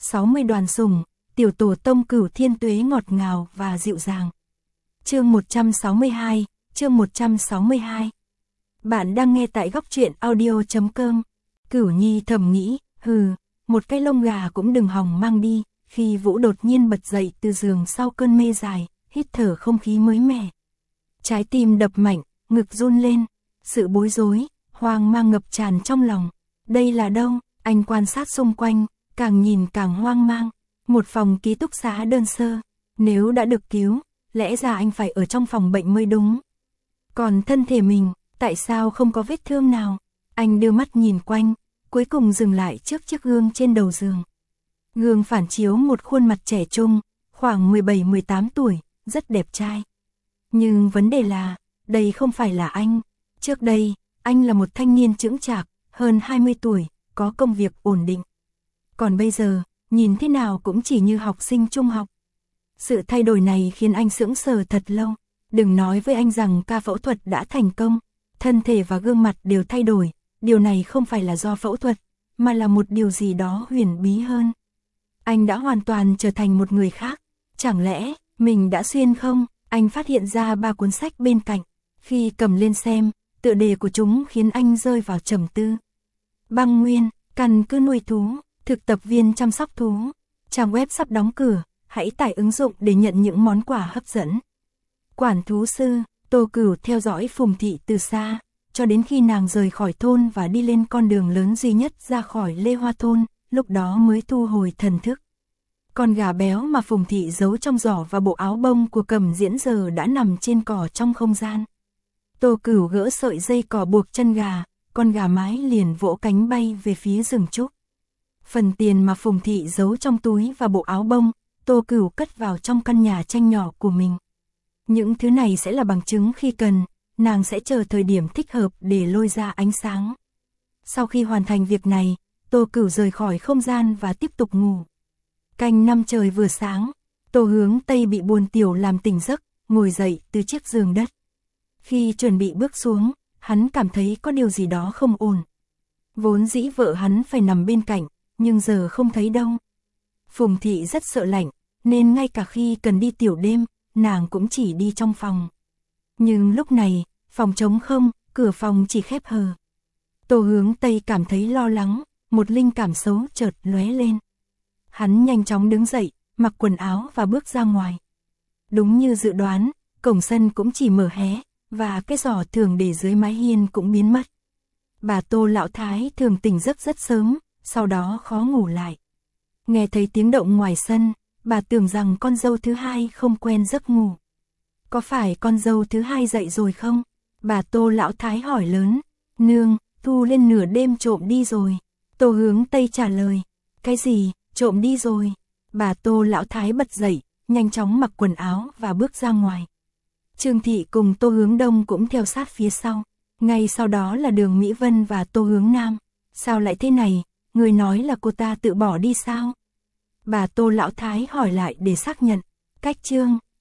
60 đoàn sủng, tiểu tổ tông Cửu Thiên Tuế ngọt ngào và dịu dàng. Chương 162, chương 162. Bạn đang nghe tại góc truyện audio.com. Cửu Nhi thầm nghĩ, một cái lông gà cũng đừng hòng mang đi, khi Vũ đột nhiên bật dậy từ giường sau cơn mê dài, hít thở không khí mới mẻ. Trái tim đập mạnh, ngực run lên, sự bối rối, hoang mang ngập tràn trong lòng. Đây là đâu? Anh quan sát xung quanh, càng nhìn càng hoang mang. Một phòng ký túc xá đơn sơ, nếu đã được cứu, lẽ ra anh phải ở trong phòng bệnh mới đúng. Còn thân thể mình, tại sao không có vết thương nào? Anh đưa mắt nhìn quanh, cuối cùng dừng lại trước chiếc gương trên đầu giường. Gương phản chiếu một khuôn mặt trẻ trung, khoảng 17-18 tuổi, rất đẹp trai. Nhưng vấn đề là, đây không phải là anh. Trước đây, anh là một thanh niên chững chạc, hơn 20 tuổi, có công việc ổn định. Còn bây giờ, nhìn thế nào cũng chỉ như học sinh trung học. Sự thay đổi này khiến anh sững sờ thật lâu. Đừng nói với anh rằng ca phẫu thuật đã thành công, thân thể và gương mặt đều thay đổi. Điều này không phải là do phẫu thuật, mà là một điều gì đó huyền bí hơn. Anh đã hoàn toàn trở thành một người khác. Chẳng lẽ, mình đã xuyên không? Anh phát hiện ra 3 cuốn sách bên cạnh. Khi cầm lên xem, tựa đề của chúng khiến anh rơi vào trầm tư. Băng Nguyên, căn cứ nuôi thú, thực tập viên chăm sóc thú. Trang web sắp đóng cửa, hãy tải ứng dụng để nhận những món quà hấp dẫn. Quản thú sư, Tô Cửu theo dõi Phùng Thị từ xa, cho đến khi nàng rời khỏi thôn và đi lên con đường lớn duy nhất ra khỏi Lê Hoa thôn, lúc đó mới thu hồi thần thức. Con gà béo mà Phùng Thị giấu trong giỏ và bộ áo bông của Cẩm Diễn giờ đã nằm trên cỏ trong không gian. Tô Cửu gỡ sợi dây cỏ buộc chân gà, con gà mái liền vỗ cánh bay về phía rừng trúc. Phần tiền mà Phùng Thị giấu trong túi và bộ áo bông, Tô Cửu cất vào trong căn nhà tranh nhỏ của mình. Những thứ này sẽ là bằng chứng khi cần, nàng sẽ chờ thời điểm thích hợp để lôi ra ánh sáng. Sau khi hoàn thành việc này, Tô Cửu rời khỏi không gian và tiếp tục ngủ. Canh 5 trời vừa sáng, Tô Hướng Tây bị Buồn Tiểu làm tỉnh giấc, ngồi dậy từ chiếc giường đất. Khi chuẩn bị bước xuống, hắn cảm thấy có điều gì đó không ổn. Vốn dĩ vợ hắn phải nằm bên cạnh, nhưng giờ không thấy đâu. Phùng Thị rất sợ lạnh, nên ngay cả khi cần đi tiểu đêm, nàng cũng chỉ đi trong phòng. Nhưng lúc này, phòng trống không, cửa phòng chỉ khép hờ. Tô Hướng Tây cảm thấy lo lắng, một linh cảm xấu chợt lóe lên. Hắn nhanh chóng đứng dậy, mặc quần áo và bước ra ngoài. Đúng như dự đoán, cổng sân cũng chỉ mở hé, và cái giỏ thường để dưới mái hiên cũng biến mất. Bà Tô lão thái thường tỉnh giấc rất sớm, sau đó khó ngủ lại. Nghe thấy tiếng động ngoài sân, bà tưởng rằng con dâu thứ hai không quen giấc ngủ. Có phải con dâu thứ hai dậy rồi không? Bà Tô lão thái hỏi lớn. Nương, Thu lên nửa đêm trộm đi rồi. Tô Hướng Tây trả lời. Cái gì, trộm đi rồi? Bà Tô lão thái bật dậy, nhanh chóng mặc quần áo và bước ra ngoài. Trương Thị cùng Tô Hướng Đông cũng theo sát phía sau. Ngay sau đó là Đường Mỹ Vân và Tô Hướng Nam. Sao lại thế này? Người nói là cô ta tự bỏ đi sao? Bà Tô lão thái hỏi lại để xác nhận. Cách Trương